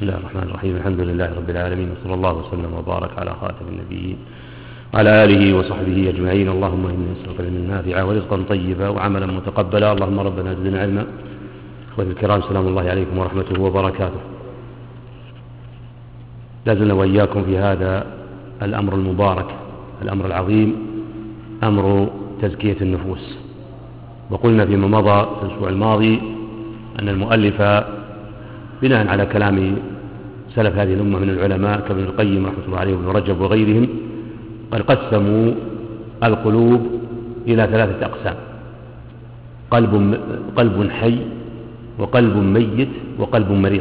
بسم الله الرحمن الرحيم. الحمد لله رب العالمين، وصلى الله وسلم وبارك على خاتم النبيين وعلى آله وصحبه أجمعين. اللهم إني أسألك علما نافعا ورزقا طيبا وعملا متقبلا. اللهم ربنا زدنا علما. أخوتي الكرام، سلام الله عليكم ورحمته وبركاته. لازلنا وإياكم في هذا الأمر المبارك، الأمر العظيم، أمر تزكية النفوس. وقلنا فيما مضى في الأسبوع الماضي أن المؤلف بناء على كلام سلف هذه الأمة من العلماء كابن القيم رحمة الله عليه وابن رجب وغيرهم قد قسموا القلوب إلى 3 أقسام: قلب حي، وقلب ميت، وقلب مريض.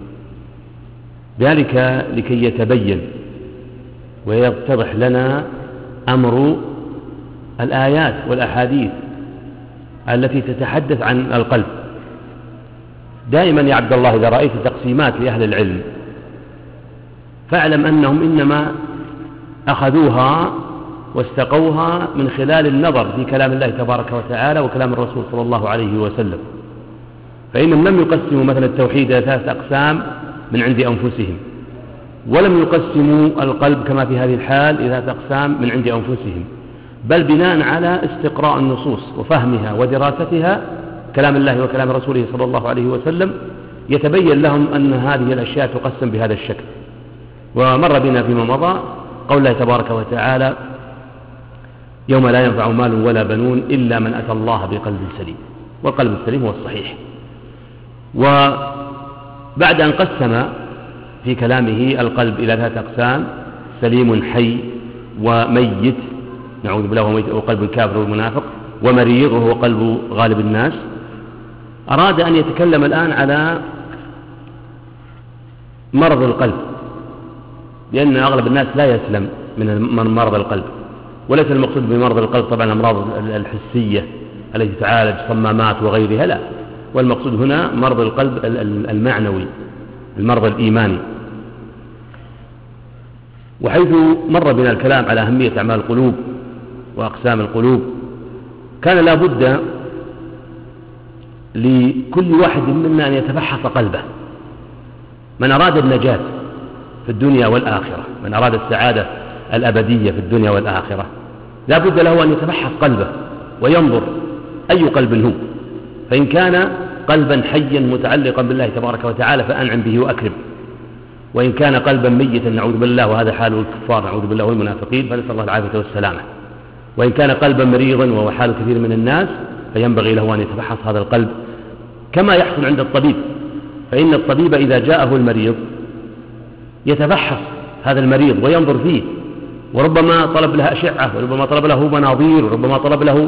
ذلك لكي يتبين ويتضح لنا أمر الآيات والأحاديث التي تتحدث عن القلب. دائما يا عبد الله إذا رأيت تقسيمات لأهل العلم فاعلم أنهم إنما أخذوها واستقوها من خلال النظر في كلام الله تبارك وتعالى وكلام الرسول صلى الله عليه وسلم، فإنهم لم يقسموا مثلا التوحيد إلى 3 أقسام من عند أنفسهم، ولم يقسموا القلب كما في هذه الحال إلى 3 أقسام من عند أنفسهم، بل بناء على استقراء النصوص وفهمها ودراستها كلام الله وكلام رسوله صلى الله عليه وسلم يتبين لهم أن هذه الأشياء تقسم بهذا الشكل. ومر بنا فيما مضى قول الله تبارك وتعالى: يوم لا ينفع مال ولا بنون إلا من أتى الله بقلب سليم. والقلب السليم هو الصحيح. وبعد أن قسم في كلامه القلب إلى 3 أقسام: سليم حي، وميت نعوذ بالله وهو قلب الكافر والمنافق، ومريض وهو قلب غالب الناس، أراد أن يتكلم الآن على مرض القلب، لأن أغلب الناس لا يسلم من مرض القلب. وليس المقصود بمرض القلب طبعا الأمراض الحسية التي تعالج صمامات وغيرها، لا، والمقصود هنا مرض القلب المعنوي، المرض الإيماني. وحيث مر بنا الكلام على أهمية أعمال القلوب وأقسام القلوب، كان لا بد لكل واحد منا أن يتفحص قلبه. من أراد النجاة في الدنيا والآخرة، من أراد السعادة الأبدية في الدنيا والآخرة، لا بد له أن يتفحص قلبه وينظر أي قلب هو. فإن كان قلبا حيا متعلقا بالله تبارك وتعالى فأنعم به وأكرم، وإن كان قلبا ميتا نعوذ بالله، وهذا حال الكفار نعوذ بالله والمنافقين، فنسأل الله العافية والسلامة. وإن كان قلبا مريضا وهو حال كثير من الناس فينبغي له أن يتفحص هذا القلب كما يحصل عند الطبيب. فإن الطبيب إذا جاءه المريض يتفحص هذا المريض وينظر فيه، وربما طلب له أشعة، وربما طلب له مناظير، وربما طلب له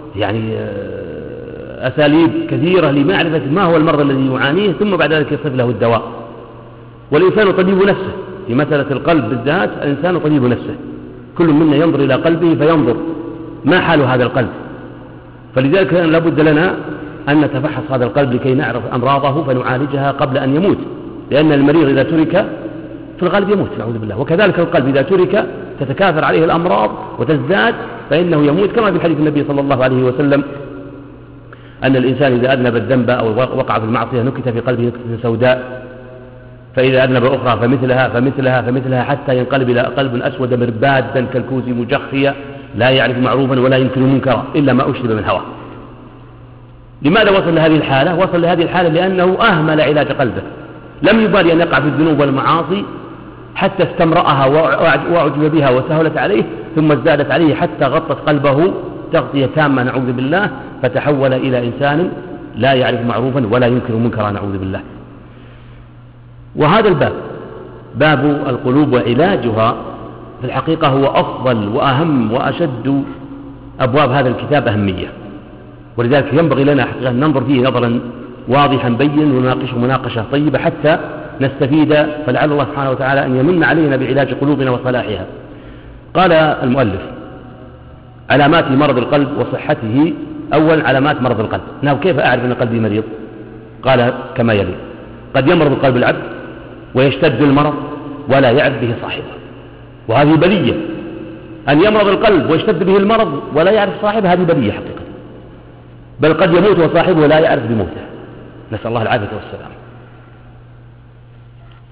أساليب كثيرة لمعرفة ما هو المرض الذي يعانيه، ثم بعد ذلك يصف له الدواء. والإنسان طبيب نفسه في مسألة القلب بالذات، الإنسان طبيب نفسه، كل منا ينظر إلى قلبه فينظر ما حال هذا القلب. فلذلك لا بد لنا أن نتفحص هذا القلب لكي نعرف أمراضه فنعالجها قبل أن يموت، لأن المريض إذا ترك في الغالب يموت نعوذ بالله، وكذلك القلب إذا ترك تتكاثر عليه الأمراض وتزداد فإنه يموت، كما في حديث النبي صلى الله عليه وسلم أن الإنسان إذا أذنب الذنب أو وقع في المعصية نكت في قلبه نكتة سوداء، فإذا أذنب أخرى فمثلها فمثلها فمثلها، حتى ينقلب إلى قلب أسود مربادا كالكوز مجخيا لا يعرف معروفا ولا ينكر منكرا إلا ما أشرب من هواه. لماذا وصل لهذه الحالة؟ وصل لهذه الحالة لأنه أهمل علاج قلبه، لم يبالي أن يقع في الذنوب والمعاصي حتى استمرأها وأعجب بها وسهلت عليه، ثم ازدادت عليه حتى غطت قلبه تغطية تامة نعوذ بالله، فتحول إلى إنسان لا يعرف معروفا ولا ينكر منكرا نعوذ بالله. وهذا الباب، باب القلوب وعلاجها، في الحقيقة هو أفضل وأهم وأشد أبواب هذا الكتاب أهمية، ولذلك ينبغي لنا حقيقة أن ننظر فيه نظرا واضحا بين ونناقشه مناقشة طيبة حتى نستفيد، فلعل الله سبحانه وتعالى أن يمن علينا بعلاج قلوبنا وصلاحها. قال المؤلف: علامات مرض القلب وصحته. أولا علامات مرض القلب. كيف أعرف أن قلبي مريض؟ قال كما يلي: قد يمرض قلب العبد ويشتد المرض ولا يعرف به صاحبه، وهذه بلية، أن يمرض القلب ويشتد به المرض ولا يعرف صاحبه، هذه بلية حقيقة، بل قد يموت وصاحبه لا يعرف بموته، نسأل الله العافية والسلام.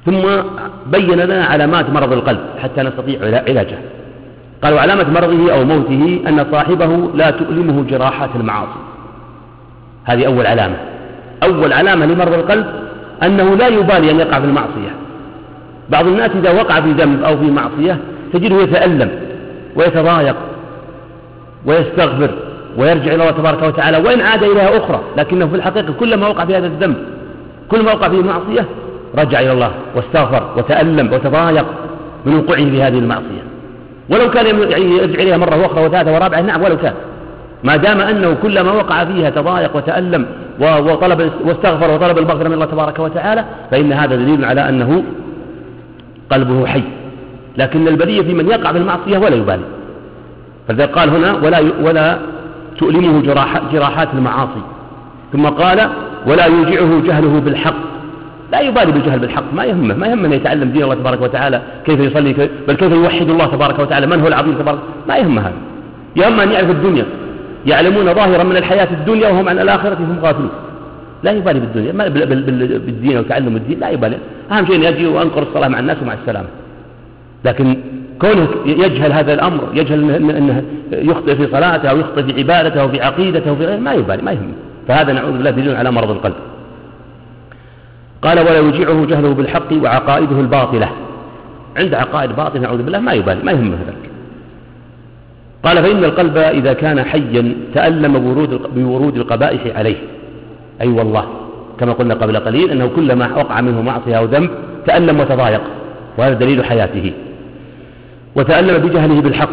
ثم بين لنا علامات مرض القلب حتى نستطيع علاجه. قالوا علامة مرضه أو موته أن صاحبه لا تؤلمه جراحات المعاصي. هذه أول علامة. أول علامة لمرض القلب أنه لا يبالي أن يقع في المعصية. بعض الناس إذا وقع في ذنب أو في معصية تجده يتألم ويتضايق ويستغفر ويرجع إلى الله تبارك وتعالى وإن عاد إليها أخرى، لكنه في الحقيقة كلما وقع في هذا الذنب كلما وقع فيه المعصية رجع إلى الله واستغفر وتألم وتضايق من وقوعه في هذه المعصية، ولو كان يرجع إليها مرة أخرى وثالثة ورابعة، نعم ولو كان، ما دام أنه كلما وقع فيها تضايق وتألم وطلب واستغفر وطلب المغفرة من الله تبارك وتعالى، فإن هذا دليل على أنه قلبه حي. لكن البلية في من يقع في المعصية ولا يبالي، فلذلك قال هنا ولا تؤلمه جراحات المعاصي. ثم قال ولا يوجعه جهله بالحق، لا يبالي بالجهل بالحق، ما يهمه أن يتعلم دين الله تبارك وتعالى، كيف يصلي بل كيف يوحد الله تبارك وتعالى، من هو العظيم تبارك، ما يهمه هذا. يهم أن يعرف الدنيا، يعلمون ظاهرا من الحياة الدنيا وهم عن الآخرة هم غافلون. لا يبالي بالدنيا، ما بالدين وتعلم الدين لا يبالي، أهم شيء أن يجي وأنقر الصلاة مع الناس ومع السلامة. لكن كونه يجهل هذا الأمر، يجهل أنه يخطئ في صلاته أو يخطئ في عبادته أو في عقيدته أو في غيره، ما يبالي، ما يهم. فهذا نعوذ بالله دليل على مرض القلب. قال ولا يوجعه جهله بالحق وعقائده الباطلة، عند عقائد باطلة نعوذ بالله ما يبالي، ما يهمه ذلك. قال فإن القلب إذا كان حيا تألم بورود القبائح عليه، أي والله كما قلنا قبل قليل أنه كلما وقع منه معصية أو ذنب تألم وتضايق، وهذا دليل حياته. وتألم بجهله بالحق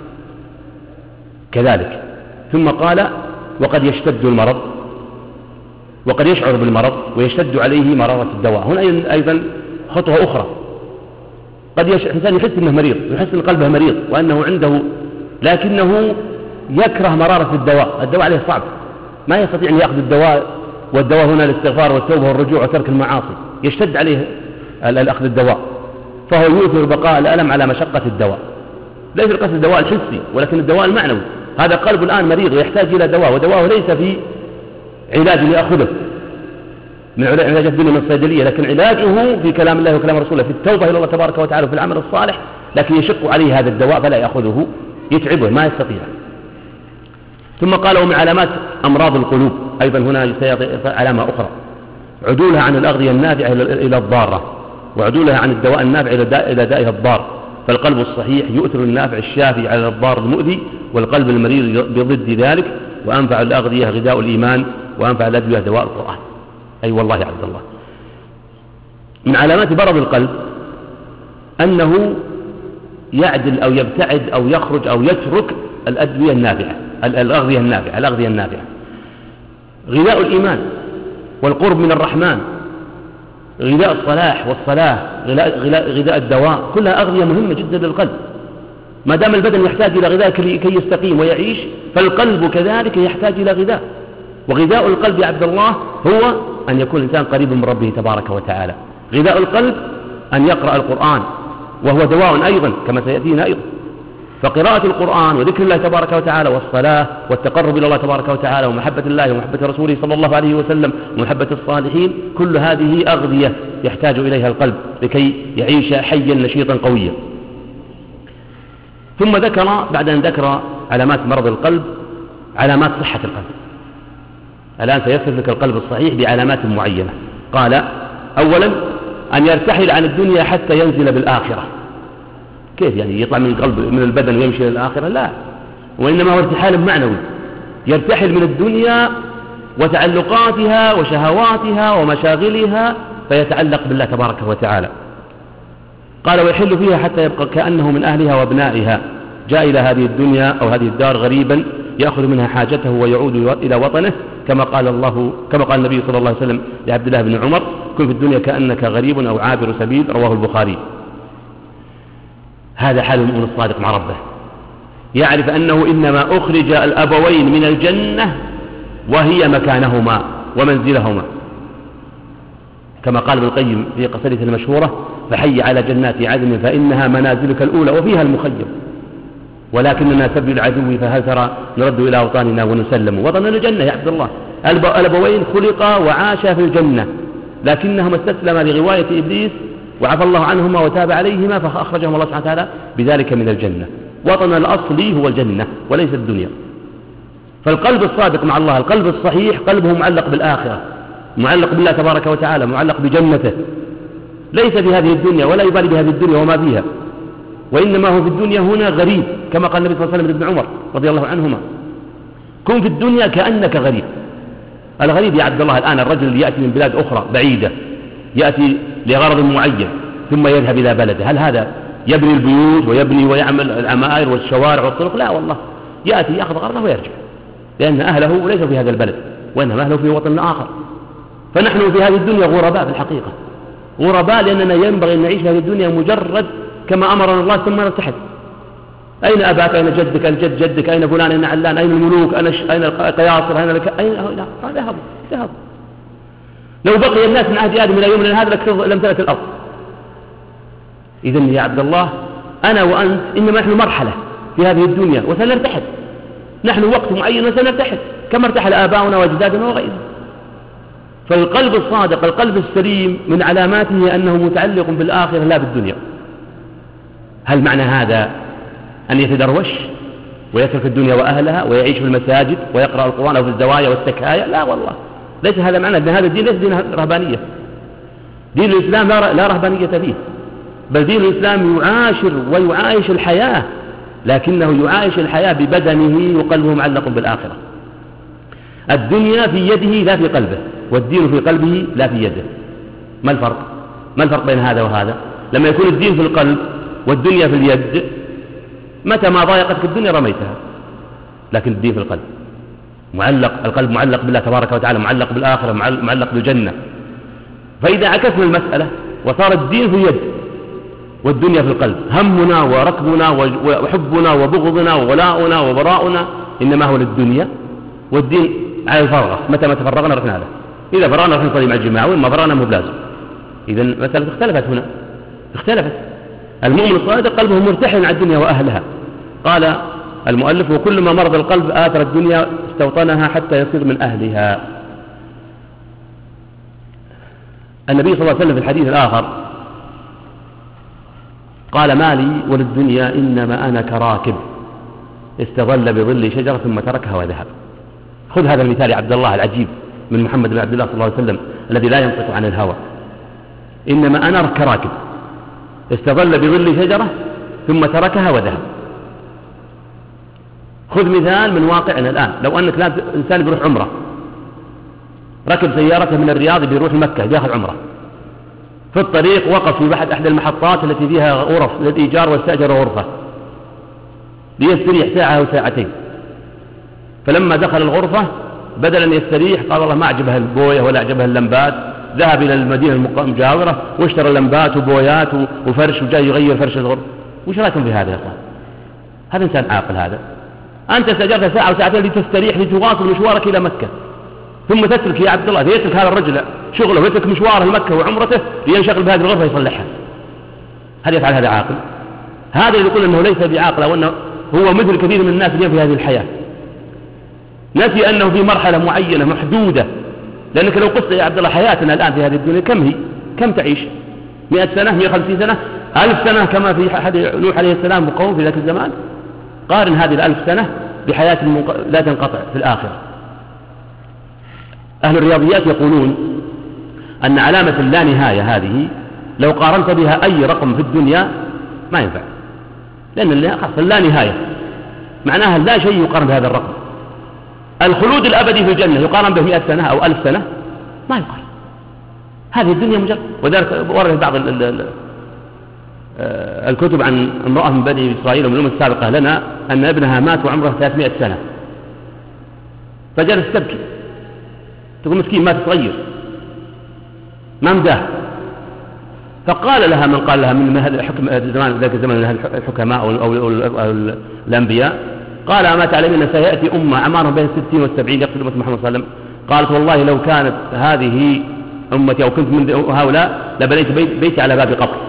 كذلك. ثم قال وقد يشتد المرض، وقد يشعر بالمرض ويشتد عليه مرارة الدواء. هنا أيضا خطوة أخرى، قد الإنسان يحس أنه مريض، يحس أن قلبه مريض وأنه عنده، لكنه يكره مرارة الدواء، الدواء عليه صعب، ما يستطيع أن يأخذ الدواء، والدواء هنا الاستغفار والتوبة والرجوع وترك المعاصي، يشتد عليه الأخذ الدواء، فهو يؤثر بقاء الألم على مشقة الدواء. ليس القصد الدواء الحسي ولكن الدواء المعنوي. هذا قلب الآن مريض ويحتاج إلى دواء، ودواءه ليس في علاج يأخذه من علاج الدنيا من الصيدلية، لكن علاجه في كلام الله وكلام رسوله، في التوبة إلى الله تبارك وتعالى وفي العمل الصالح، لكن يشق عليه هذا الدواء فلا يأخذه، يتعبه ما يستطيع. ثم قال ومن علامات أمراض القلوب أيضا هنا علامة أخرى، عدولها عن الأغذية النافعة إلى الضارة، وعدولها عن الدواء النافع إلى دائها الضار. فالقلب الصحيح يؤثر النافع الشافي على الضار المؤذي، والقلب المريض بضد ذلك. وأنفع الأغذية غذاء الإيمان، وأنفع الأدوية دواء القرآن. أي والله يا عبد الله من علامات مرض القلب أنه يعدل أو يبتعد أو يخرج أو يترك الأدوية النافعة، الأغذية النافعة. غذاء الإيمان والقرب من الرحمن، غذاء الصلاح والصلاة، غذاء الدواء، كلها أغذية مهمة جدا للقلب. ما دام البدن يحتاج إلى غذاء كي يستقيم ويعيش، فالقلب كذلك يحتاج إلى غذاء. وغذاء القلب يا عبد الله هو أن يكون الإنسان قريب من ربه تبارك وتعالى. غذاء القلب أن يقرأ القرآن، وهو دواء أيضا كما سيأتينا أيضا. فقراءة القرآن وذكر الله تبارك وتعالى والصلاة والتقرب إلى الله تبارك وتعالى ومحبة الله ومحبة رسوله صلى الله عليه وسلم ومحبة الصالحين، كل هذه أغذية يحتاج إليها القلب لكي يعيش حيا نشيطا قويا. ثم ذكر بعد أن ذكر علامات مرض القلب علامات صحة القلب. الآن سيصف لك القلب الصحيح بعلامات معينة. قال أولا أن يرتحل عن الدنيا حتى ينزل بالآخرة. كيف يعني يطلع من القلب من البدن ويمشي إلى الآخرة؟ لا، وإنما هو ارتحال معنوي، يرتحل من الدنيا وتعلقاتها وشهواتها ومشاغلها فيتعلق بالله تبارك وتعالى. قال ويحل فيها حتى يبقى كأنه من أهلها وابنائها، جاء إلى هذه الدنيا أو هذه الدار غريبا يأخذ منها حاجته ويعود إلى وطنه، كما قال النبي صلى الله عليه وسلم لعبد الله بن عمر كن في الدنيا كأنك غريب أو عابر سبيل، رواه البخاري. هذا حال المؤمن الصادق مع ربه، يعرف أنه إنما أخرج الأبوين من الجنة وهي مكانهما ومنزلهما، كما قال ابن القيم في قصيدته المشهورة فحي على جنات عدن فإنها منازلك الأولى وفيها المخيم، ولكننا سبي العدو فهل ترى نرد إلى أوطاننا ونسلم. وطننا الجنة يا عبد الله، الأبوين خلقا وعاشا في الجنة، لكنهما استسلما لغواية إبليس وعفى الله عنهما وتاب عليهما فأخرجهم الله سبحانه وتعالى بذلك من الجنة. وطن الأصلي هو الجنة وليس الدنيا. فالقلب الصادق مع الله، القلب الصحيح، قلبه معلق بالآخرة، معلق بالله تبارك وتعالى، معلق بجنته، ليس في هذه الدنيا ولا يبالي بهذه الدنيا وما فيها، وإنما هو في الدنيا هنا غريب، كما قال النبي صلى الله عليه وسلم لابن عمر رضي الله عنهما: كن في الدنيا كأنك غريب. الغريب يا عبد الله الآن الرجل يأتي من بلاد أخرى بعيدة، يأتي لغرض معين ثم يذهب إلى بلده، هل هذا يبني البيوت ويبني ويعمل العمائر والشوارع والطرق؟ لا والله، يأتي يأخذ غرضه ويرجع، لأن أهله ليسوا في هذا البلد وإنما أهله في وطن آخر. فنحن في هذه الدنيا غرباء في الحقيقة، غرباء لأننا ينبغي أن نعيش في هذه الدنيا مجرد كما أمرنا الله ثم نرتحل. أين أباك؟ أين جدك؟ أين جد جدك؟ أين فلان؟ أين علان؟ أين الملوك؟ أين القياصر؟ أين هؤلاء؟ ذهبوا. لو بقي الناس من عهد آدم إلى يومنا هذا لم تلت الأرض. إذن يا عبد الله أنا وأنت إنما نحن مرحلة في هذه الدنيا وسنرتحل، نحن وقت معين وسنرتحل كما ارتحل آباؤنا وأجدادنا وغيرهم. فالقلب الصادق، القلب السليم، من علاماته أنه متعلق بالآخرة لا بالدنيا. هل معنى هذا أن يتدروش ويترك الدنيا وأهلها ويعيش في المساجد ويقرأ القرآن أو في الزوايا والسكايا؟ لا والله، ليس هذا معنى. هذا الدين ليس دين رهبانية، دين الإسلام لا رهبانية فيه، بل دين الإسلام يعاشر ويعايش الحياة، لكنه يعايش الحياة ببدنه وقلبه معلق بالآخرة. الدنيا في يده لا في قلبه، والدين في قلبه لا في يده. ما الفرق؟ ما الفرق بين هذا وهذا؟ لما يكون الدين في القلب والدنيا في اليد، متى ما ضايقتك الدنيا رميتها، لكن الدين في القلب معلق، القلب معلق بالله تبارك وتعالى، معلق بالآخرة، معلق بالجنة. فإذا عكسنا المسألة وصار الدين في اليد والدنيا في القلب، همنا وركبنا وحبنا وبغضنا وولاؤنا وبراؤنا إنما هو للدنيا، والدين على الفرغة، متى ما تفرغنا رحنا له. إذا فرغنا رحنا نصلي مع الجماعة، وإما فرغنا مو بلازم. إذا مسألة اختلفت هنا، اختلفت. المؤمن الصادق قلبه مرتحل عن الدنيا وأهلها. قال المؤلف: وكلما مرض القلب آثر الدنيا استوطنها حتى يصير من أهلها. النبي صلى الله عليه وسلم في الحديث الآخر قال: ما لي وللدنيا إنما أنا كراكب استظل بظل شجرة ثم تركها وذهب. خذ هذا المثال يا عبد الله العجيب من محمد بن عبد الله صلى الله عليه وسلم الذي لا ينطق عن الهوى. إنما أنا كراكب استظل بظل شجرة ثم تركها وذهب. خذ مثال من واقعنا الآن. لو أنك إنسان بيروح عمرة، ركب سيارته من الرياض بيروح مكة بياخذ عمرة، في الطريق وقف في أحد المحطات التي فيها غرف للإيجار، واستأجر غرفة ليستريح ساعة أو ساعتين. فلما دخل الغرفة بدل أن يستريح قال الله ما أعجبها البوية ولا أعجبها اللمبات، ذهب إلى المدينة المجاورة واشترى لمبات وبويات وفرش وجاء يغير فرش الغرفة. وش رأيكم في هذا يا أخوان؟ هذا إنسان عاقل هذا. أنت استأجرت ساعة أو ساعتين لتستريح لتواصل مشوارك إلى مكة، ثم تترك يا عبد الله، يترك هذا الرجل شغله ويترك مشواره لمكة وعمرته لينشغل بهذه الغرفة يصلحها. هل يفعل هذا عاقل؟ هذا اللي يقول أنه ليس بعاقل، أو أنه هو مثل كثير من الناس اليوم في هذه الحياة، نسي أنه في مرحلة معينة محدودة. لأنك لو قصت يا عبد الله حياتنا الآن في هذه الدنيا كم هي؟ كم تعيش؟ 100 سنة، 150 سنة، 1000 سنة كما في حديث نوح عليه السلام وقوم في ذاك الزمان. قارن هذه 1000 سنة بحياة لا تنقطع في الآخرة. أهل الرياضيات يقولون أن علامة اللانهاية هذه لو قارنت بها أي رقم في الدنيا ما ينفع، لأن اللانهاية معناها لا شيء يقارن بهذا الرقم. الخلود الأبدي في الجنة يقارن به 100 سنة أو 1000 سنة ما يقارن. هذه الدنيا مجرد. وذلك ورد بعض الكتب عن امرأة من بني إسرائيل ومن الأمم السابقة لنا أن ابنها مات وعمره 300 سنة، فجلس تبكي تقول مسكين مات صغير ما مداه. فقال لها من قال لها من ذاك الزمان الحكماء أو الأنبياء، قال: ما تعلمين سيأتي أمة أعمارهم بين 60 و70 يقتل أمة محمد صلى الله عليه وسلم. قالت: والله لو كانت هذه أمتي أو كنت من هؤلاء لبنيت بيتي على باب قبر.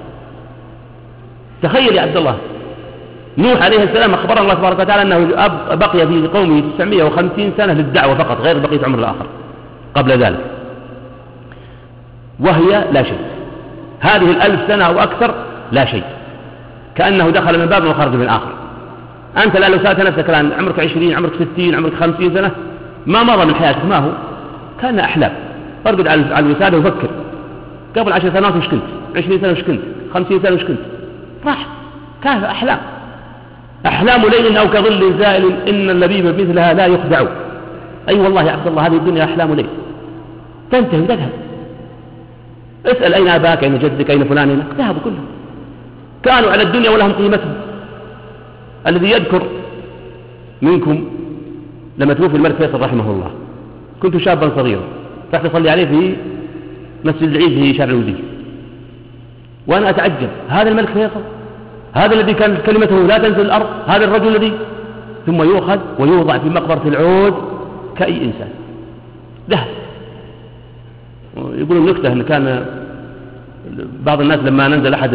تخيل يا عبد الله، نوح عليه السلام أخبر الله تبارك وتعالى أنه بقي في قومه 950 سنة للدعوة فقط، غير بقية عمر الآخر قبل ذلك، وهي لا شيء. هذه 1000 سنة أو أكثر لا شيء، كأنه دخل من باب وخرج من آخر. أنت الآن لو سألت نفسك الآن عمرك 20 عمرك 60 عمرك 50 سنة ما مضى من حياتك، ما هو كان أحلام. ارقد على الوسادة وفكر قبل 10 سنوات وش كنت، 20 سنة وش كنت، 50 سنة وش كنت، راح كان أحلام ليل أو كظل زائل إن اللبيب مثلها لا يخدع. أي والله يا عبد الله هذه الدنيا أحلام ليل تنتهي وتذهب. اسأل أين أباك أين جدك أين فلان، ذهبوا كلهم، كانوا على الدنيا ولهم قيمتهم. الذي يذكر منكم لما توفي الملك فيصل رحمه الله كنت شابا صغيرا، رحت أصلي عليه في مسجد العيد في شارع الوزير، وأنا أتعجب هذا الملك فيصل، هذا الذي كانت كلمته لا تنزل الأرض، هذا الرجل الذي ثم يؤخذ ويوضع في مقبرة العود كأي إنسان ذهب. يقولون نكتة أن كان بعض الناس لما ننزل أحد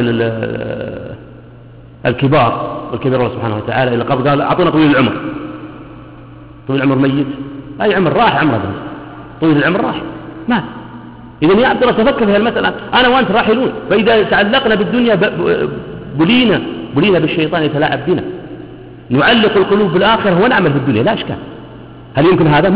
الكبار والكبير الله سبحانه وتعالى إلى القبر قال أعطونا طويل العمر. طويل العمر ميت، أي عمر راح، عمره طويل العمر راح مات. إذن يا عبد الله تفكر في المسألة، أنا وأنت راحلون، فإذا تعلقنا بالدنيا بلينا بالشيطان يتلاعب بنا، نعلق القلوب بالآخرة ونعمل في الدنيا لا إشكال. هل يمكن هذا؟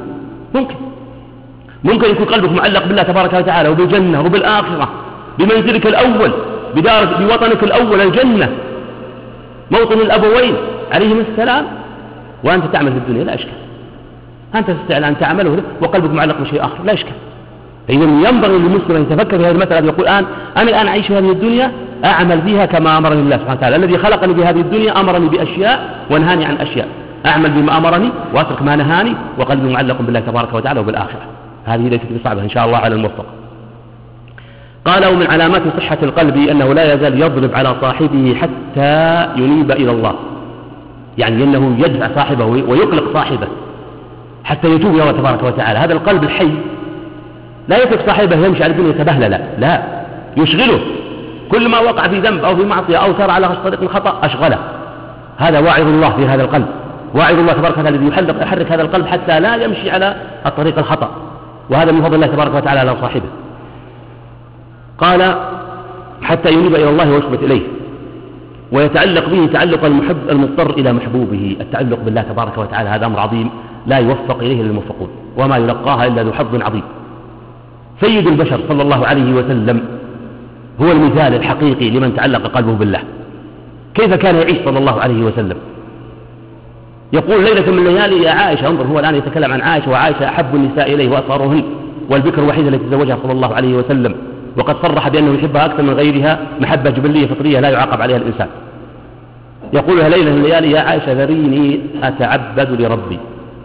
ممكن يكون قلبك معلق بالله تبارك وتعالى وبالجنة وبالآخرة، بمنزلك الأول، بوطنك الأول الجنة، موطن الأبوين عليهم السلام، وأنت تعمل في الدنيا لا إشكال. أنت تستطيع أن تعمله وقلبك معلق بشيء آخر لا إشكال. إذا ينبغي للمسلم أن يتفكر في هذه المسألة، يقول أنا الآن أعيش في هذه الدنيا أعمل فيها كما أمرني الله سبحانه وتعالى. الذي خلقني بهذه الدنيا أمرني بأشياء ونهاني عن أشياء، أعمل بما أمرني وأترك ما نهاني، وقلبي معلق بالله تبارك وتعالى وبالآخرة. هذه ليست بصعبة إن شاء الله على الموفق. قال ومن علامات صحة القلب أنه لا يزال يضرب على صاحبه حتى ينيب إلى الله، يعني أنه يدفع صاحبه ويقلق صاحبه حتى يتوب إلى الله تبارك وتعالى. هذا القلب الحي لا يترك صاحبه يمشي على الدنيا يتبهلل، لا يشغله، كل ما وقع في ذنب أو في معصية أو سار على طريق الخطأ أشغله. هذا واعظ الله في هذا القلب، واعظ الله تبارك وتعالى الذي يحرك هذا القلب حتى لا يمشي على الطريق الخطأ، وهذا من فضل الله تبارك وتعالى على صاحبه. قال حتى ينيب إلى الله ويثبت إليه، ويتعلق به تعلق المحب المضطر إلى محبوبه. التعلق بالله تبارك وتعالى هذا أمر عظيم لا يوفق إليه الموفقون، وما يلقاها إلا ذو حظ عظيم. سيد البشر صلى الله عليه وسلم هو المثال الحقيقي لمن تعلق قلبه بالله. كيف كان يعيش صلى الله عليه وسلم؟ يقول ليلة من الليالي يا عائشة، انظر هو الآن يتكلم عن عائشة، وعائشة أحب النساء إليه وأطهرهن، والبكر الوحيدة التي تزوجها صلى الله عليه وسلم، وقد صرح بأنه يحبها أكثر من غيرها محبة جبلية فطرية لا يعاقب عليها الإنسان. يقول لها ليلة من الليالي يا عائشة ذريني أتعبد لربي.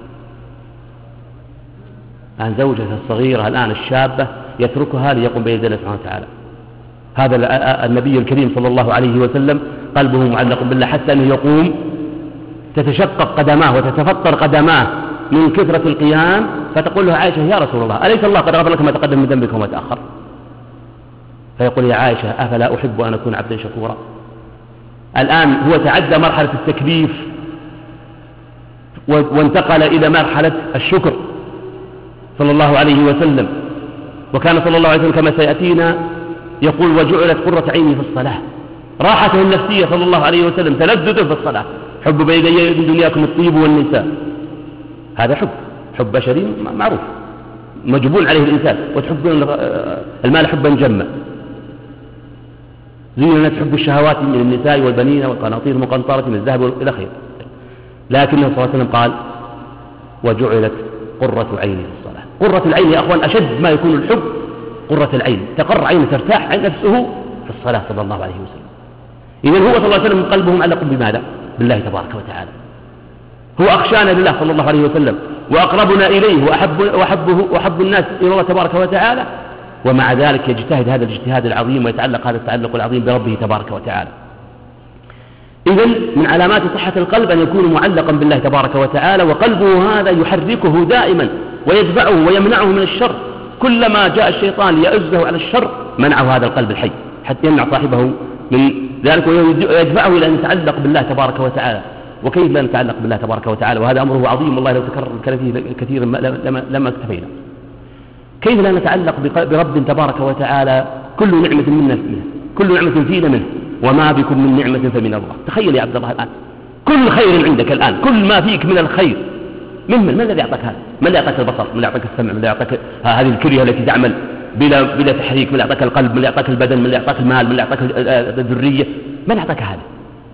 عن زوجته الصغيرة الآن الشابة يتركها ليقوم بيد الله سبحانه وتعالى. هذا النبي الكريم صلى الله عليه وسلم قلبه معلق بالله حتى أنه يقوم تتشقق قدماه وتتفطر قدماه من كثرة القيام، فتقول له عائشة يا رسول الله أليس الله قد غفر لك ما تقدم من ذنبك وما تأخر؟ فيقول يا عائشة أفلا أحب أن أكون عبدا شكورا. الآن هو تعدى مرحلة التكليف وانتقل إلى مرحلة الشكر صلى الله عليه وسلم. وكان صلى الله عليه وسلم كما سيأتينا يقول وجعلت قرة عيني في الصلاة. راحته النفسية صلى الله عليه وسلم تلذذه في الصلاة. حب بين دنياكم الطيب والنساء، هذا حب بشري معروف مجبول عليه الإنسان، وتحبون المال حبا جما. زين الناس حب الشهوات من النساء والبنين والقناطير المقنطرة من الذهب إلى خير، لكنه صلى الله عليه وسلم قال وجعلت قرة عيني في الصلاة. قرة العين يا أخوان أشد ما يكون الحب قرة العين، تقر عينه ترتاح عن نفسه في الصلاة صلى الله عليه وسلم. إذن هو صلى الله عليه وسلم قلبه معلق بماذا؟ بالله تبارك وتعالى. هو أخشانا لله صلى الله عليه وسلم وأقربنا إليه وأحب الناس إلى الله تبارك وتعالى، ومع ذلك يجتهد هذا الاجتهاد العظيم ويتعلق هذا التعلق العظيم بربه تبارك وتعالى. إذن من علامات صحة القلب أن يكون معلقا بالله تبارك وتعالى، وقلبه هذا يحركه دائما ويدفعه ويمنعه من الشر. كلما جاء الشيطان ليؤزه على الشر منعه هذا القلب الحي حتى يمنع صاحبه من ذلك ويدفعه إلى أن يتعلق بالله تبارك وتعالى. وكيف لا نتعلق بالله تبارك وتعالى وهذا أمره عظيم والله لو تكرر الكلام فيه كثيرا لما اكتفينا. كيف لا نتعلق برب تبارك وتعالى كل نعمة منه، كل نعمة فينا منه، وما بكم من نعمة فمن الله. تخيل يا عبد الله الآن كل خير عندك الآن، كل ما فيك من الخير من الذي أعطاك هذا؟ من الذي أعطاك البصر؟ من الذي أعطاك السمع؟ من الذي أعطاك هذه الكلية التي تعمل بلا تحريك؟ من الذي أعطاك القلب؟ من الذي أعطاك البدن؟ من الذي أعطاك المال؟ من الذي أعطاك الذرية؟ من أعطاك هذا؟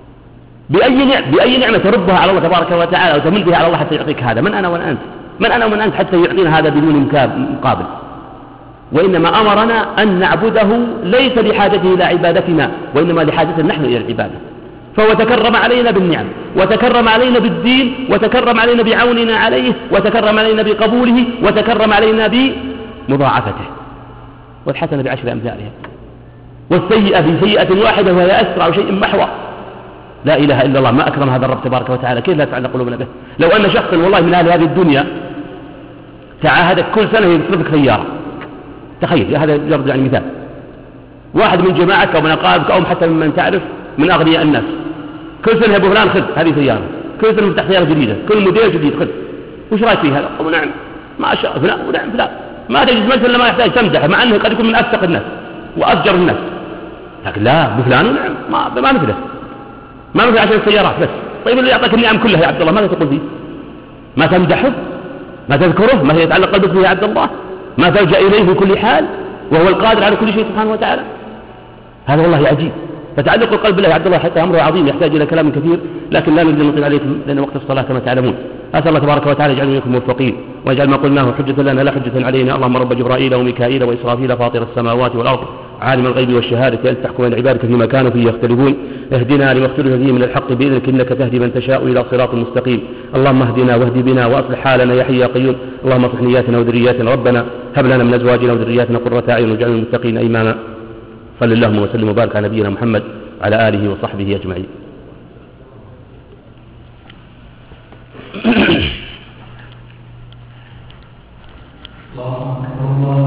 بأي نعمة تردها على الله تبارك وتعالى وتمل بها على الله حتى يعطيك هذا؟ من أنا وأنت؟ من أنا ومن أنت حتى يعطينا هذا بدون مقابل؟ وإنما أمرنا أن نعبده ليس لحاجته إلى عبادتنا، وإنما لحاجتنا نحن إلى العبادة. فهو تكرم علينا بالنعم، وتكرم علينا بالدين، وتكرم علينا بعوننا عليه، وتكرم علينا بقبوله، وتكرم علينا بمضاعفته. والحسنة ب10 أمثالها، والسيئة بسيئة واحدة وهي أسرع شيء محوى. لا إله إلا الله، ما أكرم هذا الرب تبارك وتعالى، كيف لا تعلق قلوبنا به؟ لو أن شخصا والله من أهل هذه الدنيا تعاهدك كل سنة يصرفك سيارة، تخيل، هذا يرد يعني مثال، واحد من جماعتك أو من أقاربك أو حتى من تعرف من أغنياء الناس، كل سنة يا أبو فلان خذ هذه سيارة، كل سنة مفتح سيارة جديدة، كل موديل جديد خذ، وش رأيك فيه هذا؟ ونعم ما شاء فلان ونعم فلان، ما تجد مثل إلا ما يحتاج تمدحه، مع أنه قد يكون من أفسق الناس وأفجر الناس، لكن لا بفلان ونعم ما مثله، ما مثل عشان السيارات بس. طيب اللي يعطيك النعم كلها يا عبد الله ماذا تقول فيه؟ ما تمدحه؟ ما تذكره؟ ما يتعلق قلبك به يا عبد الله؟ ما تلجأ إليه في كل حال وهو القادر على كل شيء سبحانه وتعالى؟ هذا والله عجيب. فتعلق القلب بالله يا عبد الله حتى أمره عظيم يحتاج إلى كلام كثير، لكن لا نريد أن نطيل عليكم لأن وقت الصلاة كما تعلمون. أسأل الله تبارك وتعالى يجعلنا منكم موفقين، ويجعل ما قلناه حجة لنا لا حجة علينا. اللهم رب جبرائيل وميكائيل وإسرافيل فاطر السماوات والأرض عالم الغيب والشهادة أنت تحكم بين عبادك فيما كانوا فيه يختلفون، اهدنا لما اختلف فيه من الحق بإذنك إنك تهدي من تشاء إلى صراط مستقيم. اللهم اهدنا واهد بنا وأصلح حالنا يا حي يا قيوم. اللهم اصلح نياتنا وذرياتنا، ربنا هب لنا من أزواجنا وذرياتنا قرة أعين واجعلنا للمتقين إماما. صلى اللهم وسلم وبارك على نبينا محمد على آله وصحبه أجمعين. الله أكبر.